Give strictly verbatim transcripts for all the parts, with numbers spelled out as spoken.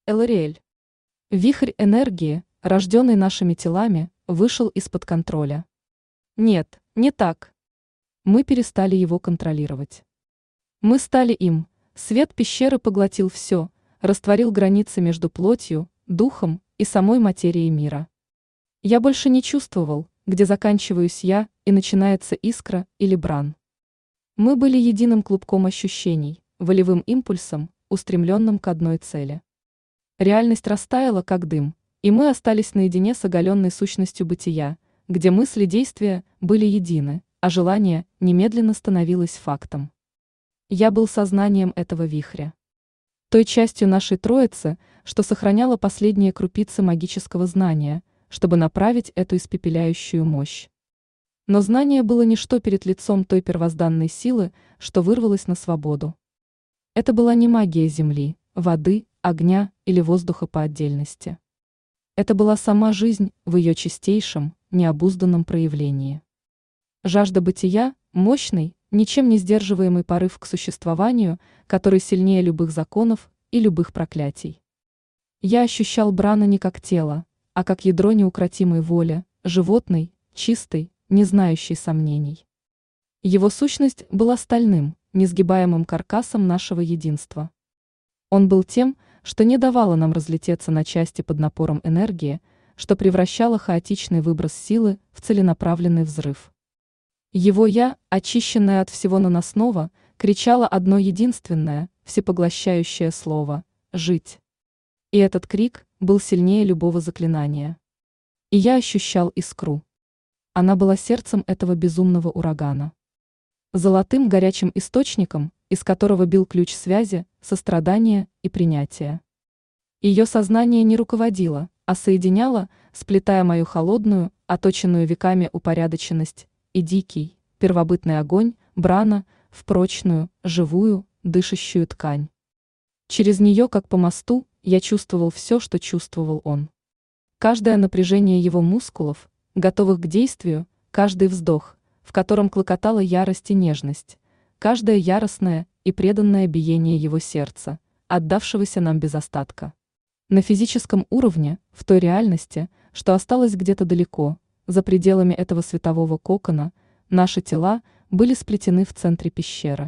Элариэль. Вихрь энергии, рожденный нашими телами, вышел из-под контроля. Нет, не так. Мы перестали его контролировать. Мы стали им, свет пещеры поглотил все, растворил границы между плотью, духом и самой материей мира. Я больше не чувствовал, где заканчиваюсь я и начинается искра или бран. Мы были единым клубком ощущений, волевым импульсом, устремленным к одной цели. Реальность растаяла, как дым, и мы остались наедине с оголенной сущностью бытия, где мысли и действия были едины, а желание немедленно становилось фактом. Я был сознанием этого вихря. Той частью нашей троицы, что сохраняла последние крупицы магического знания, чтобы направить эту испепеляющую мощь. Но знание было ничто перед лицом той первозданной силы, что вырвалась на свободу. Это была не магия земли, воды, огня или воздуха по отдельности. Это была сама жизнь в ее чистейшем, необузданном проявлении. Жажда бытия, мощный, ничем не сдерживаемый порыв к существованию, который сильнее любых законов и любых проклятий. Я ощущал Брана не как тело, а как ядро неукротимой воли, животной, чистой, не знающей сомнений. Его сущность была стальным, несгибаемым каркасом нашего единства. Он был тем, что не давало нам разлететься на части под напором энергии, что превращало хаотичный выброс силы в целенаправленный взрыв. Его «я», очищенное от всего наносного, кричало одно единственное, всепоглощающее слово «жить». И этот крик был сильнее любого заклинания. И я ощущал искру. Она была сердцем этого безумного урагана. Золотым горячим источником, из которого бил ключ связи, сострадания и принятия. Ее сознание не руководило, а соединяло, сплетая мою холодную, оточенную веками упорядоченность, и дикий, первобытный огонь, Брана, в прочную, живую, дышащую ткань. Через нее, как по мосту, я чувствовал все, что чувствовал он. Каждое напряжение его мускулов, готовых к действию, каждый вздох, в котором клокотала ярость и нежность, каждое яростное и преданное биение его сердца, отдавшегося нам без остатка. На физическом уровне, в той реальности, что осталось где-то далеко, за пределами этого светового кокона, наши тела были сплетены в центре пещеры.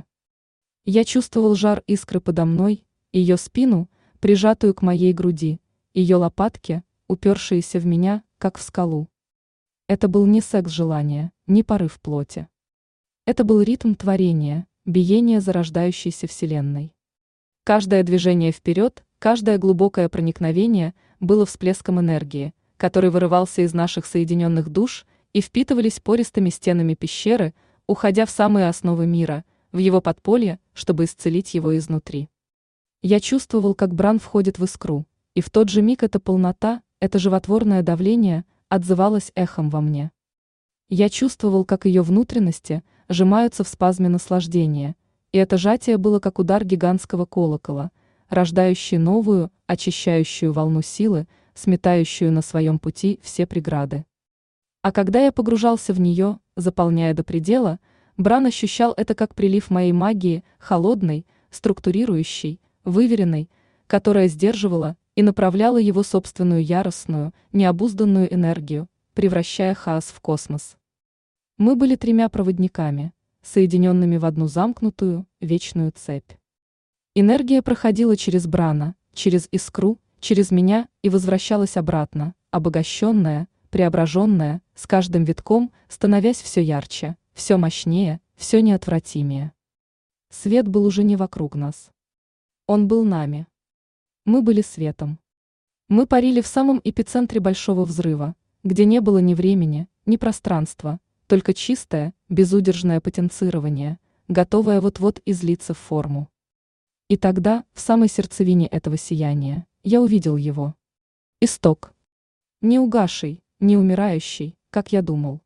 Я чувствовал жар искры подо мной, ее спину, прижатую к моей груди, ее лопатки, упершиеся в меня, как в скалу. Это был не секс желания, не порыв плоти. Это был ритм творения, биение зарождающейся вселенной. Каждое движение вперед, каждое глубокое проникновение было всплеском энергии, который вырывался из наших соединенных душ и впитывались пористыми стенами пещеры, уходя в самые основы мира, в его подполье, чтобы исцелить его изнутри. Я чувствовал, как Бран входит в искру, и в тот же миг эта полнота, это животворное давление отзывалось эхом во мне. Я чувствовал, как ее внутренности сжимаются в спазме наслаждения, и это сжатие было как удар гигантского колокола, рождающий новую, очищающую волну силы, сметающую на своем пути все преграды. А когда я погружался в нее, заполняя до предела, Бран ощущал это как прилив моей магии, холодной, структурирующей, выверенной, которая сдерживала и направляла его собственную яростную, необузданную энергию, превращая хаос в космос. Мы были тремя проводниками, соединенными в одну замкнутую, вечную цепь. Энергия проходила через Брана, через искру, через меня и возвращалась обратно, обогащенная, преображенная, с каждым витком становясь все ярче, все мощнее, все неотвратимее. Свет был уже не вокруг нас. Он был нами. Мы были светом. Мы парили в самом эпицентре большого взрыва, где не было ни времени, ни пространства, только чистое, безудержное потенцирование, готовое вот-вот излиться в форму. И тогда, в самой сердцевине этого сияния, я увидел его. Исток. Не угасший, не умирающий, как я думал.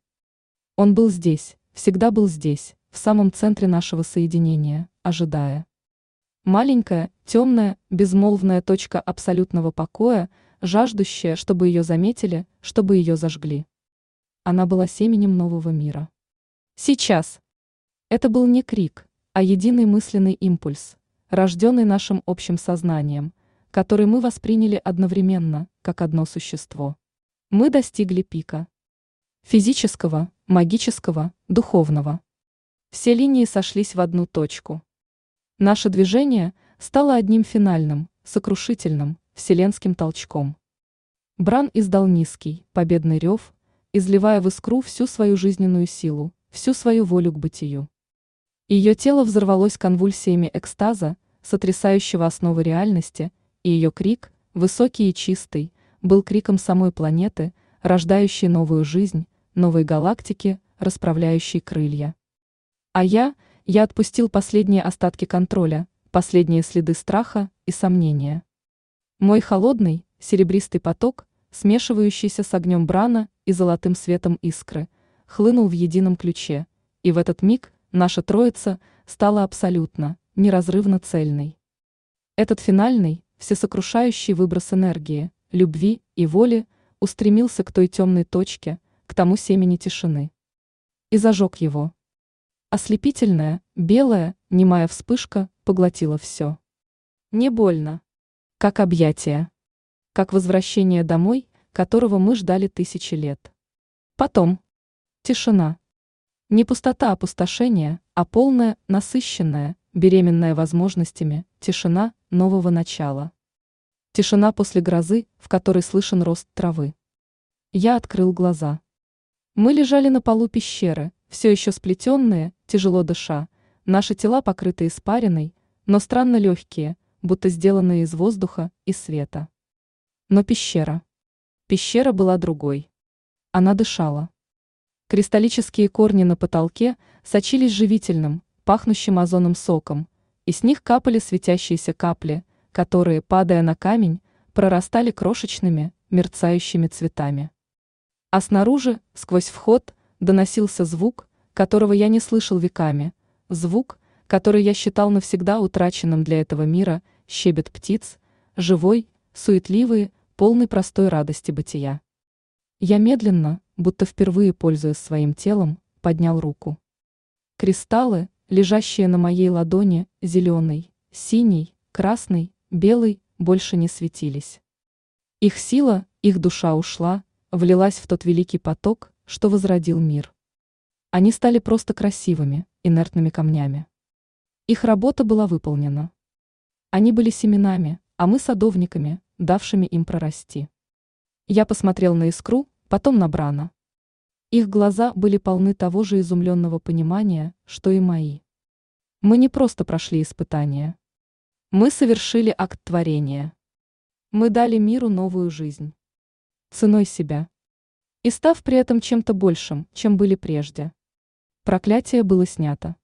Он был здесь, всегда был здесь, в самом центре нашего соединения, ожидая. Маленькая, темная, безмолвная точка абсолютного покоя, жаждущая, чтобы ее заметили, чтобы ее зажгли. Она была семенем нового мира. Сейчас. Это был не крик, а единый мысленный импульс, рожденный нашим общим сознанием, который мы восприняли одновременно, как одно существо. Мы достигли пика. Физического, магического, духовного. Все линии сошлись в одну точку. Наше движение стало одним финальным, сокрушительным, вселенским толчком. Бран издал низкий, победный рев, изливая в искру всю свою жизненную силу, всю свою волю к бытию. Ее тело взорвалось конвульсиями экстаза, сотрясающего основы реальности, и ее крик, высокий и чистый, был криком самой планеты, рождающей новую жизнь, новой галактики, расправляющей крылья. А я, я отпустил последние остатки контроля, последние следы страха и сомнения. Мой холодный, серебристый поток, смешивающийся с огнем Брана и золотым светом искры, хлынул в едином ключе, и в этот миг наша троица стала абсолютно, неразрывно цельной. Этот финальный, всесокрушающий выброс энергии, любви и воли устремился к той темной точке, к тому семени тишины. И зажег его. Ослепительная, белая, немая вспышка поглотила все. Не больно. Как объятие. Как возвращение домой, которого мы ждали тысячи лет. Потом. Тишина. Не пустота опустошения, а полная, насыщенная, беременная возможностями, тишина нового начала. Тишина после грозы, в которой слышен рост травы. Я открыл глаза. Мы лежали на полу пещеры, все еще сплетенные, тяжело дыша, наши тела покрыты испариной, но странно легкие, будто сделанные из воздуха и света. Но пещера. Пещера была другой. Она дышала. Кристаллические корни на потолке сочились живительным, пахнущим озоном соком, и с них капали светящиеся капли, которые, падая на камень, прорастали крошечными, мерцающими цветами. А снаружи, сквозь вход, доносился звук, которого я не слышал веками, звук, который я считал навсегда утраченным для этого мира, щебет птиц, живой, суетливый, полный простой радости бытия. Я медленно, будто впервые пользуясь своим телом, поднял руку. Кристаллы, лежащие на моей ладони, зеленый, синий, красный, белый, больше не светились. Их сила, их душа ушла, влилась в тот великий поток, что возродил мир. Они стали просто красивыми, инертными камнями. Их работа была выполнена. Они были семенами, а мы садовниками, давшими им прорасти. Я посмотрел на искру, потом на Брана. Их глаза были полны того же изумленного понимания, что и мои. Мы не просто прошли испытания. Мы совершили акт творения. Мы дали миру новую жизнь. Ценой себя. И став при этом чем-то большим, чем были прежде. Проклятие было снято.